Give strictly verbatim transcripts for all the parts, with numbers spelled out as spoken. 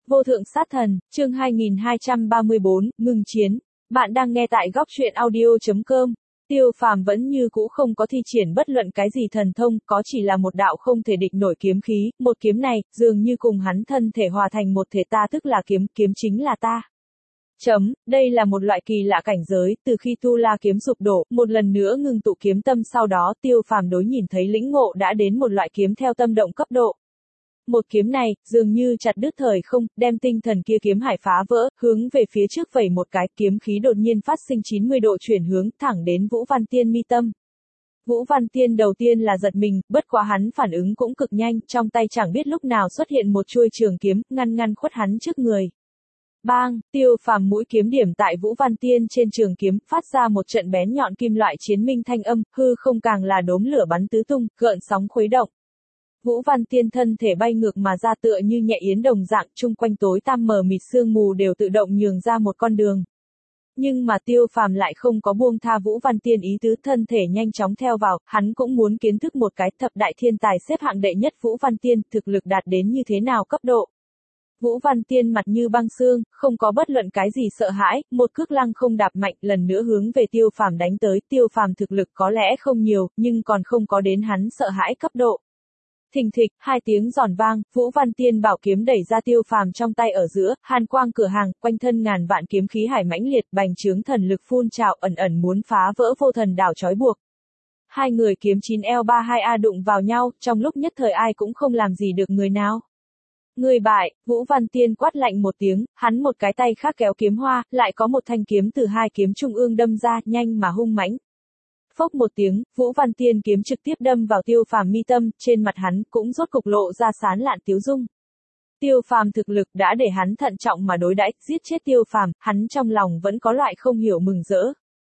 Vô thượng sát thần, chương hai nghìn hai trăm ba mươi bốn, ngừng chiến. Bạn đang nghe tại góc truyện audio chấm com. Tiêu Phàm vẫn như cũ không có thi triển bất luận cái gì thần thông, có chỉ là một đạo không thể địch nổi kiếm khí, một kiếm này, dường như cùng hắn thân thể hòa thành một thể, ta tức là kiếm, kiếm chính là ta. Chấm, đây là một loại kỳ lạ cảnh giới, từ khi Tu La kiếm sụp đổ, một lần nữa ngưng tụ kiếm tâm, sau đó Tiêu Phàm đối nhìn thấy lĩnh ngộ đã đến một loại kiếm theo tâm động cấp độ. Một kiếm này, dường như chặt đứt thời không, đem tinh thần kia kiếm hải phá vỡ, hướng về phía trước vẩy một cái, kiếm khí đột nhiên phát sinh chín mươi độ chuyển hướng, thẳng đến Vũ Văn Tiên mi tâm. Vũ Văn Tiên đầu tiên là giật mình, bất quá hắn phản ứng cũng cực nhanh, trong tay chẳng biết lúc nào xuất hiện một chuôi trường kiếm, ngăn ngăn khuất hắn trước người. Bang, Tiêu Phàm mũi kiếm điểm tại Vũ Văn Tiên trên trường kiếm, phát ra một trận bén nhọn kim loại chiến minh thanh âm, hư không càng là đốm lửa bắn tứ tung, gợn sóng khuấy động. Vũ Văn Tiên thân thể bay ngược mà ra tựa như nhẹ yến đồng dạng, chung quanh tối tăm mờ mịt sương mù đều tự động nhường ra một con đường. Nhưng mà Tiêu Phàm lại không có buông tha Vũ Văn Tiên ý tứ, thân thể nhanh chóng theo vào, hắn cũng muốn kiến thức một cái thập đại thiên tài xếp hạng đệ nhất Vũ Văn Tiên, thực lực đạt đến như thế nào cấp độ. Vũ Văn Tiên mặt như băng xương, không có bất luận cái gì sợ hãi, một cước lăng không đạp mạnh, lần nữa hướng về Tiêu Phàm đánh tới. Tiêu Phàm thực lực có lẽ không nhiều, nhưng còn không có đến hắn sợ hãi cấp độ. Thình thịch, hai tiếng giòn vang, Vũ Văn Tiên bảo kiếm đẩy ra Tiêu Phàm trong tay ở giữa, hàn quang cửa hàng, quanh thân ngàn vạn kiếm khí hải mãnh liệt, bành trướng thần lực phun trào, ẩn ẩn muốn phá vỡ vô thần đảo trói buộc. Hai người kiếm chín L ba hai A đụng vào nhau, trong lúc nhất thời ai cũng không làm gì được người nào. Người bại, Vũ Văn Tiên quát lạnh một tiếng, hắn một cái tay khác kéo kiếm hoa, lại có một thanh kiếm từ hai kiếm trung ương đâm ra, nhanh mà hung mãnh. Phốc một tiếng, Vũ Văn Tiên kiếm trực tiếp đâm vào Tiêu Phàm mi tâm, trên mặt hắn cũng rốt cục lộ ra sán lạn tiếu dung. Tiêu Phàm thực lực đã để hắn thận trọng mà đối đãi, giết chết Tiêu Phàm, hắn trong lòng vẫn có loại không hiểu mừng rỡ.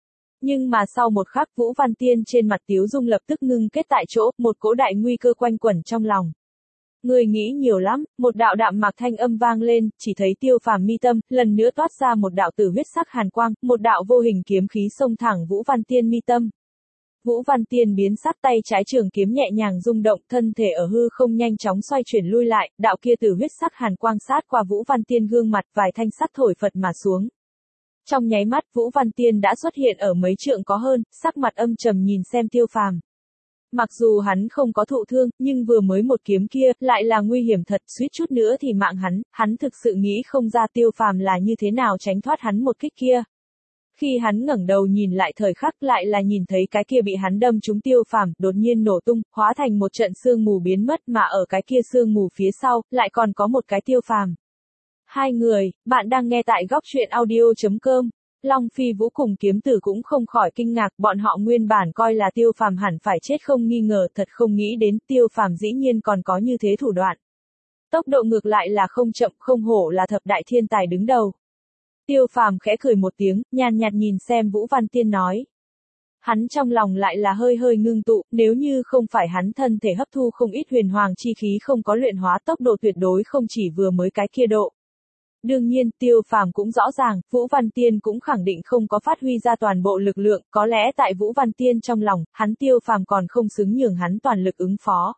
Nhưng mà sau một khắc, Vũ Văn Tiên trên mặt tiếu dung lập tức ngưng kết tại chỗ, một cỗ đại nguy cơ quanh quẩn trong lòng. Người nghĩ nhiều lắm, một đạo đạm mạc thanh âm vang lên, chỉ thấy Tiêu Phàm mi tâm, lần nữa toát ra một đạo tử huyết sắc hàn quang, một đạo vô hình kiếm khí xông thẳng Vũ Văn Tiên mi tâm. Vũ Văn Tiên biến sắc, tay trái trường kiếm nhẹ nhàng rung động, thân thể ở hư không nhanh chóng xoay chuyển lui lại, đạo kia tử huyết sắc hàn quang sát qua Vũ Văn Tiên gương mặt, vài thanh sắt thổi phật mà xuống. Trong nháy mắt, Vũ Văn Tiên đã xuất hiện ở mấy trượng có hơn, sắc mặt âm trầm nhìn xem Tiêu Phàm. Mặc dù hắn không có thụ thương, nhưng vừa mới một kiếm kia, lại là nguy hiểm thật, suýt chút nữa thì mạng hắn, hắn thực sự nghĩ không ra Tiêu Phàm là như thế nào tránh thoát hắn một kích kia. Khi hắn ngẩng đầu nhìn lại thời khắc, lại là nhìn thấy cái kia bị hắn đâm trúng Tiêu Phàm, đột nhiên nổ tung, hóa thành một trận sương mù biến mất, mà ở cái kia sương mù phía sau, lại còn có một cái Tiêu Phàm. Hai người, bạn đang nghe tại góc truyện audio chấm com. Long Phi Vũ cùng kiếm tử cũng không khỏi kinh ngạc, bọn họ nguyên bản coi là Tiêu Phàm hẳn phải chết không nghi ngờ, thật không nghĩ đến Tiêu Phàm dĩ nhiên còn có như thế thủ đoạn. Tốc độ ngược lại là không chậm, không hổ là thập đại thiên tài đứng đầu. Tiêu Phàm khẽ cười một tiếng, nhàn nhạt nhìn xem Vũ Văn Tiên nói. Hắn trong lòng lại là hơi hơi ngưng tụ, nếu như không phải hắn thân thể hấp thu không ít huyền hoàng chi khí không có luyện hóa, tốc độ tuyệt đối không chỉ vừa mới cái kia độ. Đương nhiên, Tiêu Phàm cũng rõ ràng, Vũ Văn Tiên cũng khẳng định không có phát huy ra toàn bộ lực lượng, có lẽ tại Vũ Văn Tiên trong lòng, hắn Tiêu Phàm còn không xứng nhường hắn toàn lực ứng phó.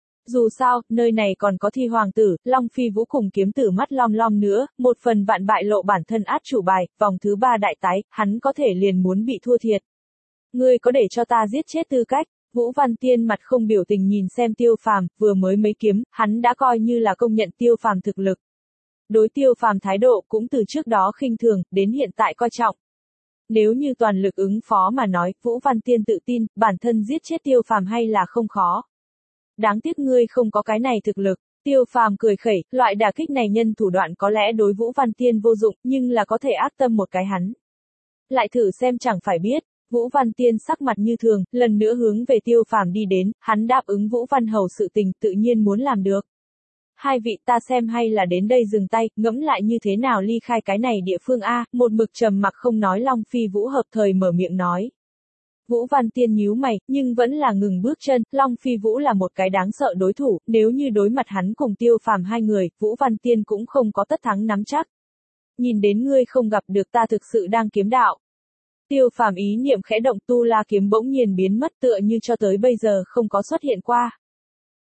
Dù sao, nơi này còn có Thi Hoàng tử, Long Phi Vũ cùng kiếm tử mắt lom lom nữa, một phần vạn bại lộ bản thân át chủ bài, vòng thứ ba đại tái, hắn có thể liền muốn bị thua thiệt. Ngươi có để cho ta giết chết tư cách? Vũ Văn Tiên mặt không biểu tình nhìn xem Tiêu Phàm, vừa mới mấy kiếm, hắn đã coi như là công nhận Tiêu Phàm thực lực. Đối Tiêu Phàm thái độ cũng từ trước đó khinh thường, đến hiện tại coi trọng. Nếu như toàn lực ứng phó mà nói, Vũ Văn Tiên tự tin, bản thân giết chết Tiêu Phàm hay là không khó. Đáng tiếc ngươi không có cái này thực lực. Tiêu Phàm cười khẩy, loại đả kích này nhân thủ đoạn có lẽ đối Vũ Văn Tiên vô dụng, nhưng là có thể ác tâm một cái hắn. Lại thử xem chẳng phải biết. Vũ Văn Tiên sắc mặt như thường, lần nữa hướng về Tiêu Phàm đi đến, hắn đáp ứng Vũ Văn Hầu sự tình, tự nhiên muốn làm được. Hai vị, ta xem hay là đến đây dừng tay, ngẫm lại như thế nào ly khai cái này địa phương a. Một mực trầm mặc không nói Long Phi Vũ hợp thời mở miệng nói. Vũ Văn Tiên nhíu mày, nhưng vẫn là ngừng bước chân, Long Phi Vũ là một cái đáng sợ đối thủ, nếu như đối mặt hắn cùng Tiêu Phàm hai người, Vũ Văn Tiên cũng không có tất thắng nắm chắc. Nhìn đến ngươi không gặp được ta thực sự đang kiếm đạo. Tiêu Phàm ý niệm khẽ động, Tu La kiếm bỗng nhiên biến mất tựa như cho tới bây giờ không có xuất hiện qua.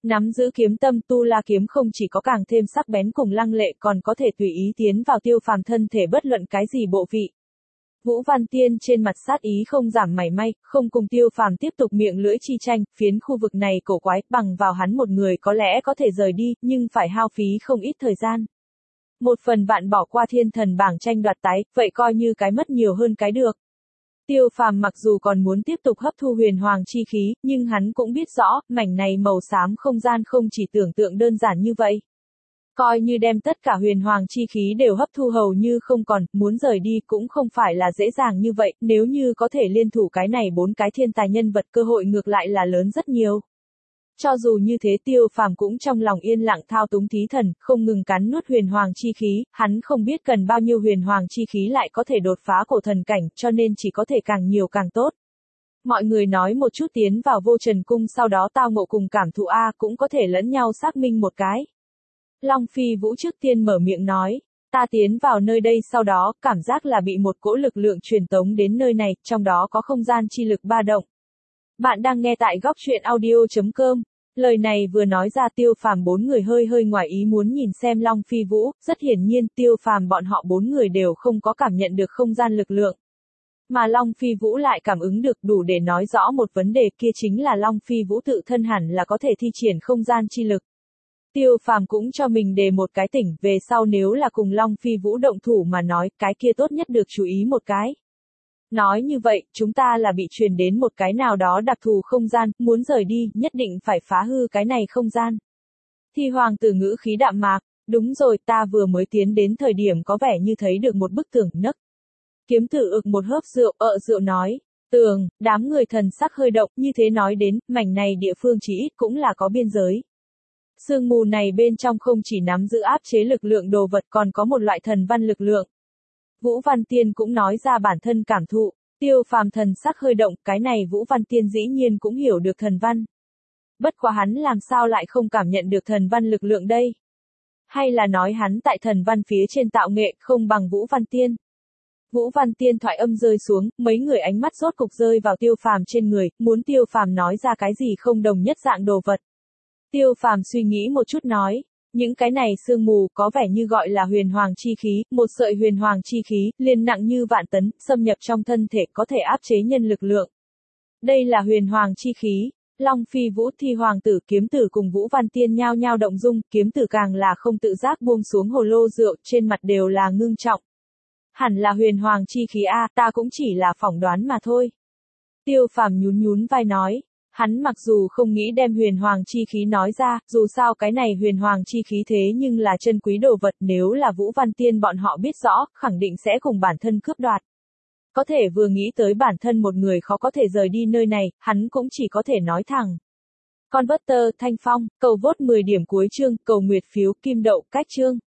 Nắm giữ kiếm tâm tu la kiếm không chỉ có càng thêm sắc bén cùng lăng lệ còn có thể tùy ý tiến vào Tiêu Phàm thân thể bất luận cái gì bộ vị. Vũ Văn Tiên trên mặt sát ý không giảm mảy may, không cùng Tiêu Phàm tiếp tục miệng lưỡi chi tranh, phiến khu vực này cổ quái, bằng vào hắn một người có lẽ có thể rời đi, nhưng phải hao phí không ít thời gian. Một phần vạn bỏ qua thiên thần bảng tranh đoạt tái, vậy coi như cái mất nhiều hơn cái được. Tiêu Phàm mặc dù còn muốn tiếp tục hấp thu huyền hoàng chi khí, nhưng hắn cũng biết rõ, mảnh này màu xám không gian không chỉ tưởng tượng đơn giản như vậy. Coi như đem tất cả huyền hoàng chi khí đều hấp thu hầu như không còn, muốn rời đi cũng không phải là dễ dàng như vậy, nếu như có thể liên thủ cái này bốn cái thiên tài nhân vật cơ hội ngược lại là lớn rất nhiều. Cho dù như thế Tiêu Phàm cũng trong lòng yên lặng thao túng thí thần, không ngừng cắn nuốt huyền hoàng chi khí, hắn không biết cần bao nhiêu huyền hoàng chi khí lại có thể đột phá cổ thần cảnh, cho nên chỉ có thể càng nhiều càng tốt. Mọi người nói một chút tiến vào vô trần cung sau đó tao ngộ cùng cảm thụ A cũng có thể lẫn nhau xác minh một cái. Long Phi Vũ trước tiên mở miệng nói, ta tiến vào nơi đây sau đó, cảm giác là bị một cỗ lực lượng truyền tống đến nơi này, trong đó có không gian chi lực ba động. Bạn đang nghe tại góc truyện audio chấm com. Lời này vừa nói ra Tiêu Phàm bốn người hơi hơi ngoài ý muốn nhìn xem Long Phi Vũ, rất hiển nhiên Tiêu Phàm bọn họ bốn người đều không có cảm nhận được không gian lực lượng. Mà Long Phi Vũ lại cảm ứng được đủ để nói rõ một vấn đề kia chính là Long Phi Vũ tự thân hẳn là có thể thi triển không gian chi lực. Tiêu Phàm cũng cho mình đề một cái tỉnh, về sau nếu là cùng Long Phi Vũ động thủ mà nói, cái kia tốt nhất được chú ý một cái. Nói như vậy, chúng ta là bị truyền đến một cái nào đó đặc thù không gian, muốn rời đi, nhất định phải phá hư cái này không gian. Thi Hoàng tử ngữ khí đạm mạc, đúng rồi, ta vừa mới tiến đến thời điểm có vẻ như thấy được một bức tường, nấc. Kiếm tử ực một hớp rượu, ợ rượu nói, tường, đám người thần sắc hơi động, như thế nói đến, mảnh này địa phương chỉ ít cũng là có biên giới. Sương mù này bên trong không chỉ nắm giữ áp chế lực lượng đồ vật còn có một loại thần văn lực lượng. Vũ Văn Tiên cũng nói ra bản thân cảm thụ, Tiêu Phàm thần sắc hơi động, cái này Vũ Văn Tiên dĩ nhiên cũng hiểu được thần văn. Bất quá hắn làm sao lại không cảm nhận được thần văn lực lượng đây? Hay là nói hắn tại thần văn phía trên tạo nghệ không bằng Vũ Văn Tiên? Vũ Văn Tiên thoại âm rơi xuống, mấy người ánh mắt rốt cục rơi vào Tiêu Phàm trên người, muốn Tiêu Phàm nói ra cái gì không đồng nhất dạng đồ vật. Tiêu Phàm suy nghĩ một chút nói, những cái này sương mù có vẻ như gọi là huyền hoàng chi khí, một sợi huyền hoàng chi khí, liền nặng như vạn tấn, xâm nhập trong thân thể có thể áp chế nhân lực lượng. Đây là huyền hoàng chi khí. Long Phi Vũ, Thi Hoàng tử, Kiếm tử cùng Vũ Văn Tiên nhao nhao động dung, Kiếm tử càng là không tự giác buông xuống hồ lô rượu, trên mặt đều là ngưng trọng. Hẳn là huyền hoàng chi khí a, ta cũng chỉ là phỏng đoán mà thôi. Tiêu Phàm nhún nhún vai nói. Hắn mặc dù không nghĩ đem huyền hoàng chi khí nói ra, dù sao cái này huyền hoàng chi khí thế nhưng là chân quý đồ vật, nếu là Vũ Văn Tiên bọn họ biết rõ, khẳng định sẽ cùng bản thân cướp đoạt. Có thể vừa nghĩ tới bản thân một người khó có thể rời đi nơi này, hắn cũng chỉ có thể nói thẳng. Converter, Thanh Phong, cầu vote mười điểm cuối chương, cầu nguyệt phiếu, kim đậu, cách chương.